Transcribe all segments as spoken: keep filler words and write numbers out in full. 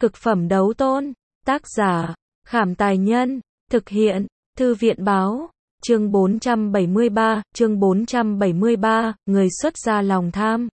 Cực phẩm đấu tôn. Tác giả, Khảm Tài Nhân. Thực hiện, Thư viện Báo. Chương bốn trăm bảy mươi ba, chương bốn trăm bảy mươi ba, người xuất gia lòng tham.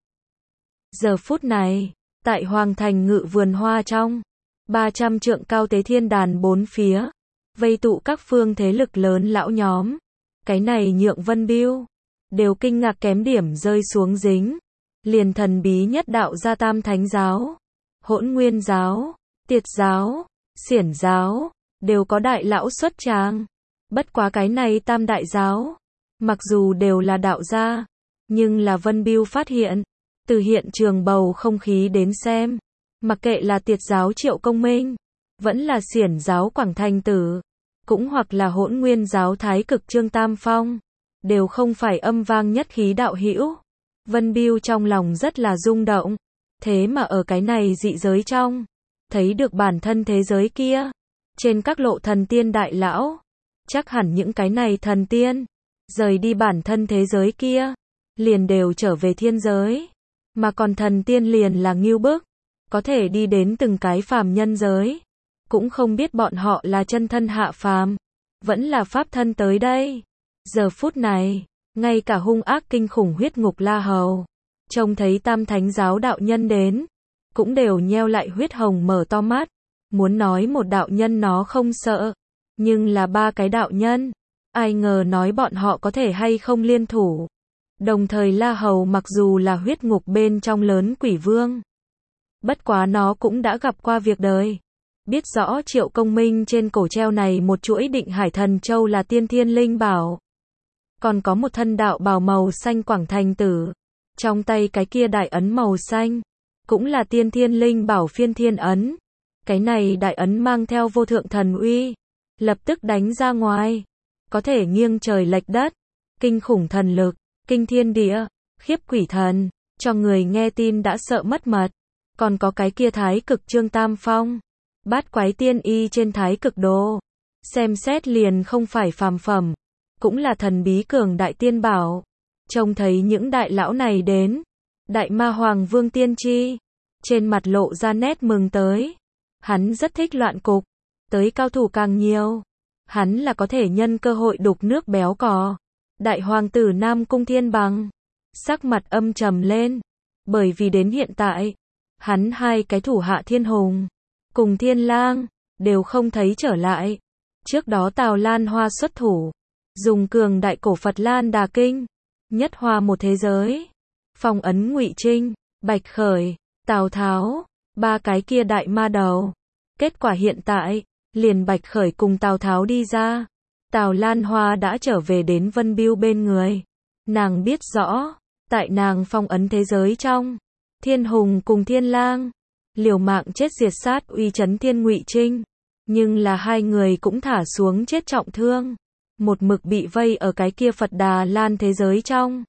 Giờ phút này, tại Hoàng Thành Ngự Vườn Hoa trong, ba trăm trượng cao tế thiên đàn bốn phía, vây tụ các phương thế lực lớn lão nhóm. Cái này nhượng Vân Biêu đều kinh ngạc kém điểm rơi xuống dính. Liền thần bí nhất đạo gia Tam Thánh giáo, Hỗn Nguyên giáo, Tiệt giáo, Xiển giáo, đều có đại lão xuất tràng. Bất quá cái này Tam đại giáo, mặc dù đều là đạo gia, nhưng là Vân Biêu phát hiện, từ hiện trường bầu không khí đến xem, mặc kệ là Tiệt giáo Triệu Công Minh, vẫn là Xiển giáo Quảng Thành Tử, cũng hoặc là Hỗn Nguyên giáo Thái Cực Trương Tam Phong, đều không phải âm vang nhất khí đạo hữu. Vân Biêu trong lòng rất là rung động, thế mà ở cái này dị giới trong, thấy được bản thân thế giới kia, trên các lộ thần tiên đại lão, chắc hẳn những cái này thần tiên, rời đi bản thân thế giới kia, liền đều trở về thiên giới, mà còn thần tiên liền là ngưu bức, có thể đi đến từng cái phàm nhân giới, cũng không biết bọn họ là chân thân hạ phàm, vẫn là pháp thân tới đây. Giờ phút này, ngay cả hung ác kinh khủng huyết ngục La Hầu, trông thấy Tam Thánh giáo đạo nhân đến, cũng đều nheo lại huyết hồng mở to mắt, muốn nói một đạo nhân nó không sợ, nhưng là ba cái đạo nhân, ai ngờ nói bọn họ có thể hay không liên thủ. Đồng thời La Hầu mặc dù là huyết ngục bên trong lớn quỷ vương, bất quá nó cũng đã gặp qua việc đời, biết rõ Triệu Công Minh trên cổ treo này một chuỗi Định Hải Thần Châu là tiên thiên linh bảo, còn có một thân đạo bào màu xanh Quảng Thành Tử, trong tay cái kia đại ấn màu xanh, cũng là tiên thiên linh bảo Phiên Thiên ấn. Cái này đại ấn mang theo vô thượng thần uy, lập tức đánh ra ngoài, có thể nghiêng trời lệch đất, kinh khủng thần lực, kinh thiên địa, khiếp quỷ thần, cho người nghe tin đã sợ mất mật. Còn có cái kia Thái Cực Trương Tam Phong, bát quái tiên y trên Thái Cực đồ, xem xét liền không phải phàm phẩm, cũng là thần bí cường đại tiên bảo. Trông thấy những đại lão này đến, Đại Ma Hoàng Vương Tiên Tri, trên mặt lộ ra nét mừng tới. Hắn rất thích loạn cục, tới cao thủ càng nhiều, hắn là có thể nhân cơ hội đục nước béo cò. Đại hoàng tử Nam Cung Thiên Bằng, sắc mặt âm trầm lên, bởi vì đến hiện tại, hắn hai cái thủ hạ Thiên Hùng, cùng Thiên Lang, đều không thấy trở lại. Trước đó Tào Lan Hoa xuất thủ, dùng cường đại cổ Phật Lan Đà Kinh, nhất hoa một thế giới, phong ấn Ngụy Trinh, Bạch Khởi, Tào Tháo, ba cái kia đại ma đầu. Kết quả hiện tại, liền Bạch Khởi cùng Tào Tháo đi ra, Tào Lan Hoa đã trở về đến Vân Biêu bên người. Nàng biết rõ, tại nàng phong ấn thế giới trong, Thiên Hùng cùng Thiên Lang, liều mạng chết diệt sát uy chấn thiên Ngụy Trinh, nhưng là hai người cũng thả xuống chết trọng thương, một mực bị vây ở cái kia Phật Đà Lan thế giới trong,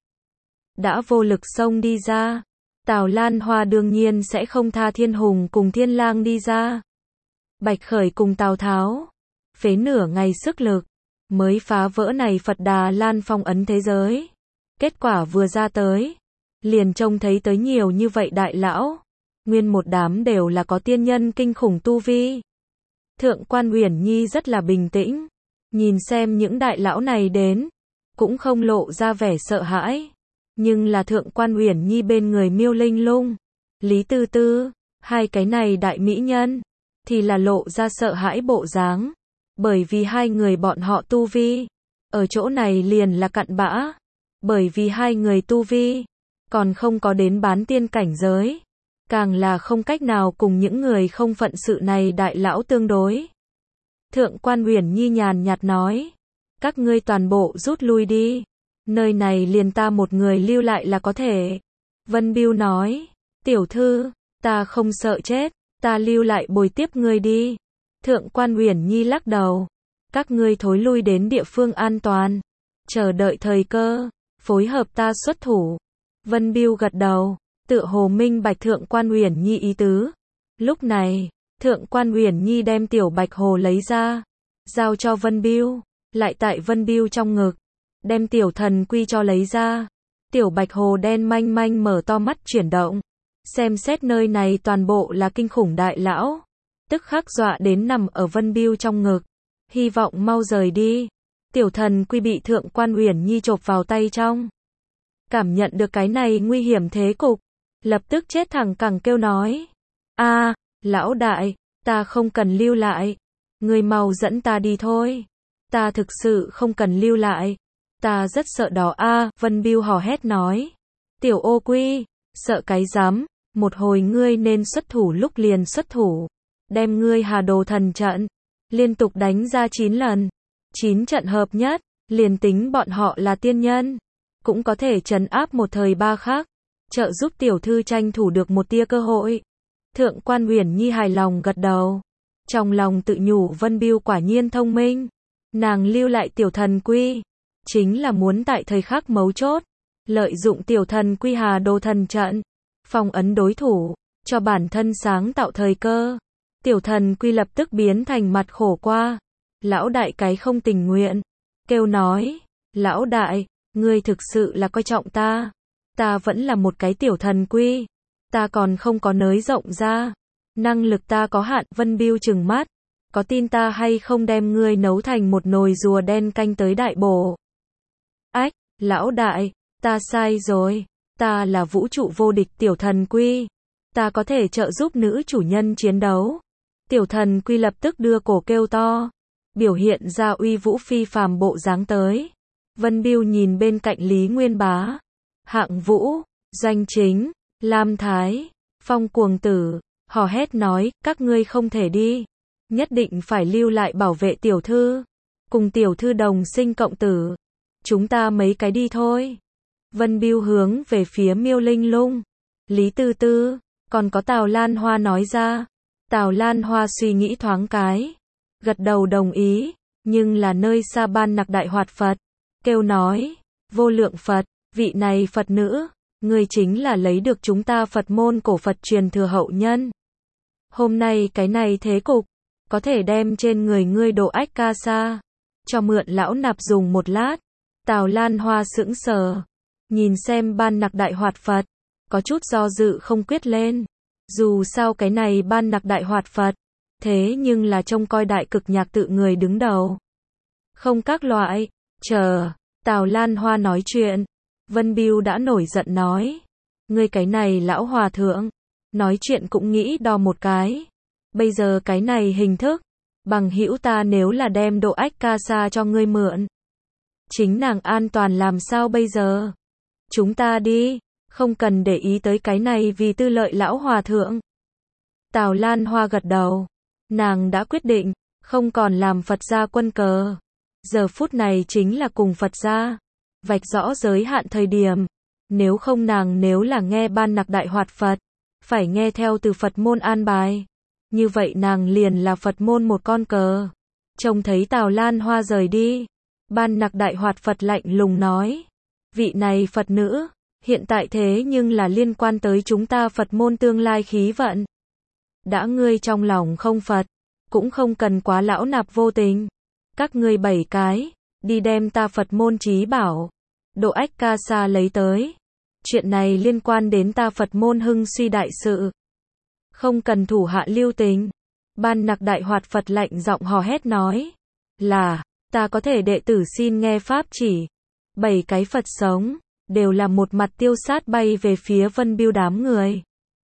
đã vô lực xông đi ra. Tào Lan Hoa đương nhiên sẽ không tha Thiên Hùng cùng Thiên Lang đi ra. Bạch Khởi cùng Tào Tháo, phế nửa ngày sức lực, mới phá vỡ này Phật Đà Lan phong ấn thế giới. Kết quả vừa ra tới, liền trông thấy tới nhiều như vậy đại lão, nguyên một đám đều là có tiên nhân kinh khủng tu vi. Thượng quan Uyển Nhi rất là bình tĩnh, nhìn xem những đại lão này đến, cũng không lộ ra vẻ sợ hãi. Nhưng là Thượng quan Uyển Nhi bên người Miêu Linh Lung, Lý Tư Tư, hai cái này đại mỹ nhân, thì là lộ ra sợ hãi bộ dáng, bởi vì hai người bọn họ tu vi, ở chỗ này liền là cặn bã, bởi vì hai người tu vi, còn không có đến bán tiên cảnh giới, càng là không cách nào cùng những người không phận sự này đại lão tương đối. Thượng quan Uyển Nhi nhàn nhạt nói, các ngươi toàn bộ rút lui đi, nơi này liền ta một người lưu lại là có thể. Vân Biêu nói, tiểu thư, ta không sợ chết, ta lưu lại bồi tiếp ngươi đi. Thượng quan Uyển Nhi lắc đầu, các ngươi thối lui đến địa phương an toàn, chờ đợi thời cơ, phối hợp ta xuất thủ. Vân Biêu gật đầu, tựa hồ minh bạch Thượng quan Uyển Nhi ý tứ. Lúc này, Thượng quan Uyển Nhi đem tiểu Bạch Hồ lấy ra, giao cho Vân Biêu, lại tại Vân Biêu trong ngực, đem tiểu thần quy cho lấy ra. Tiểu Bạch Hồ đen manh manh mở to mắt chuyển động, xem xét nơi này toàn bộ là kinh khủng đại lão, tức khắc dọa đến nằm ở Vân Biêu trong ngực, hy vọng mau rời đi. Tiểu thần quy bị Thượng quan Uyển Nhi chộp vào tay trong. Cảm nhận được cái này nguy hiểm thế cục, lập tức chết thẳng cẳng kêu nói. A, lão đại, ta không cần lưu lại. Ngươi mau dẫn ta đi thôi. Ta thực sự không cần lưu lại. Ta rất sợ đó a, Vân Biêu hò hét nói. Tiểu ô quy, sợ cái rắm, một hồi ngươi nên xuất thủ lúc liền xuất thủ. Đem ngươi Hà Đồ thần trận, liên tục đánh ra chín lần. chín trận hợp nhất, liền tính bọn họ là tiên nhân, cũng có thể trấn áp một thời ba khắc, trợ giúp tiểu thư tranh thủ được một tia cơ hội. Thượng quan Uyển Nhi hài lòng gật đầu, trong lòng tự nhủ Vân Biêu quả nhiên thông minh, nàng lưu lại tiểu thần quy, chính là muốn tại thời khắc mấu chốt, lợi dụng tiểu thần quy Hà Đồ thần trận, phong ấn đối thủ, cho bản thân sáng tạo thời cơ. Tiểu thần quy lập tức biến thành mặt khổ qua. Lão đại cái không tình nguyện, kêu nói, lão đại, ngươi thực sự là coi trọng ta, ta vẫn là một cái tiểu thần quy, ta còn không có nới rộng ra, năng lực ta có hạn. Vân Biêu trừng mắt, có tin ta hay không đem ngươi nấu thành một nồi rùa đen canh tới đại bổ. Ách, lão đại, ta sai rồi, ta là vũ trụ vô địch tiểu thần quy, ta có thể trợ giúp nữ chủ nhân chiến đấu. Tiểu thần quy lập tức đưa cổ kêu to, biểu hiện ra uy vũ phi phàm bộ dáng tới. Vân Biêu nhìn bên cạnh Lý Nguyên Bá, Hạng Vũ, Doanh Chính, Lam Thái, Phong Cuồng Tử, hò hét nói, các ngươi không thể đi, nhất định phải lưu lại bảo vệ tiểu thư, cùng tiểu thư đồng sinh cộng tử, chúng ta mấy cái đi thôi. Vân Biêu hướng về phía Miêu Linh Lung, Lý Tư Tư, còn có Tào Lan Hoa nói ra. Tào Lan Hoa suy nghĩ thoáng cái, gật đầu đồng ý, nhưng là nơi xa Ban Nặc Đại Hoạt Phật, kêu nói, vô lượng Phật, vị này Phật nữ, ngươi chính là lấy được chúng ta Phật môn cổ Phật truyền thừa hậu nhân. Hôm nay cái này thế cục, có thể đem trên người ngươi Độ Ách Ca Sa, cho mượn lão nạp dùng một lát. Tào Lan Hoa sững sờ, nhìn xem Ban Nặc Đại Hoạt Phật, có chút do dự không quyết lên. Dù sao cái này Ban Nặc Đại Hoạt Phật, thế nhưng là trông coi đại cực nhạc tự người đứng đầu. Không các loại, chờ, Tào Lan Hoa nói chuyện, Vân Biêu đã nổi giận nói. Ngươi cái này lão hòa thượng, nói chuyện cũng nghĩ đo một cái. Bây giờ cái này hình thức, bằng hữu ta nếu là đem Độ Ách Ca Sa cho ngươi mượn, chính nàng an toàn làm sao bây giờ? Chúng ta đi. Không cần để ý tới cái này vì tư lợi lão hòa thượng. Tào Lan Hoa gật đầu. Nàng đã quyết định, không còn làm Phật gia quân cờ. Giờ phút này chính là cùng Phật gia vạch rõ giới hạn thời điểm. Nếu không nàng nếu là nghe Ban Nặc Đại Hoạt Phật, phải nghe theo từ Phật môn an bài. Như vậy nàng liền là Phật môn một con cờ. Trông thấy Tào Lan Hoa rời đi, Ban Nặc Đại Hoạt Phật lạnh lùng nói. Vị này Phật nữ, hiện tại thế nhưng là liên quan tới chúng ta Phật môn tương lai khí vận. Đã ngươi trong lòng không Phật, cũng không cần quá lão nạp vô tình. Các ngươi bảy cái, đi đem ta Phật môn chí bảo, Độ Ách Ca Sa lấy tới. Chuyện này liên quan đến ta Phật môn hưng suy đại sự. Không cần thủ hạ lưu tình. Ban Nặc Đại Hoạt Phật lạnh giọng hò hét nói. Là, ta có thể đệ tử xin nghe pháp chỉ. Bảy cái Phật sống, đều là một mặt tiêu sát bay về phía Vân Biêu đám người.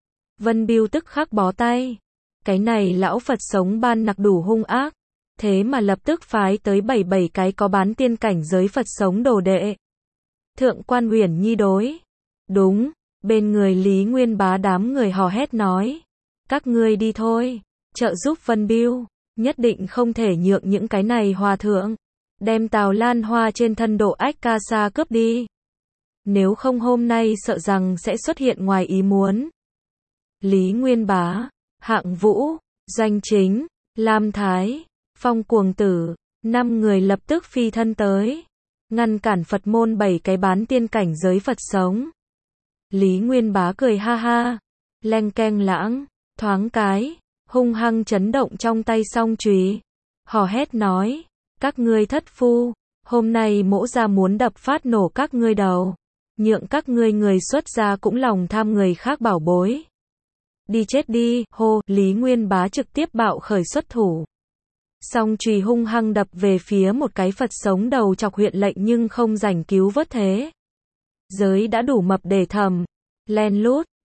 Vân Biêu tức khắc bó tay. Cái này lão Phật sống Ban Nặc đủ hung ác. Thế mà lập tức phái tới bảy bảy cái có bán tiên cảnh giới Phật sống đồ đệ. Thượng quan Uyển Nhi đối. Đúng, bên người Lý Nguyên Bá đám người hò hét nói. Các ngươi đi thôi, trợ giúp Vân Biêu, nhất định không thể nhượng những cái này hòa thượng. Đem Tào Lan Hoa trên thân Độ Ách Ca Sa cướp đi. Nếu không hôm nay sợ rằng sẽ xuất hiện ngoài ý muốn. Lý Nguyên Bá, Hạng Vũ, Doanh Chính, Lam Thái, Phong Cuồng Tử, năm người lập tức phi thân tới, ngăn cản Phật môn bảy cái bán tiên cảnh giới Phật sống. Lý Nguyên Bá cười ha ha, leng keng lãng, thoáng cái, hung hăng chấn động trong tay song chùy, hò hét nói, các ngươi thất phu, hôm nay mỗ gia muốn đập phát nổ các ngươi đầu, nhượng các ngươi người xuất gia cũng lòng tham người khác bảo bối. Đi chết đi, hô, Lý Nguyên Bá trực tiếp bạo khởi xuất thủ. Song chùy hung hăng đập về phía một cái Phật sống đầu chọc huyện lệnh nhưng không rảnh cứu vớt thế. Giới đã đủ mập để thầm. Len lút,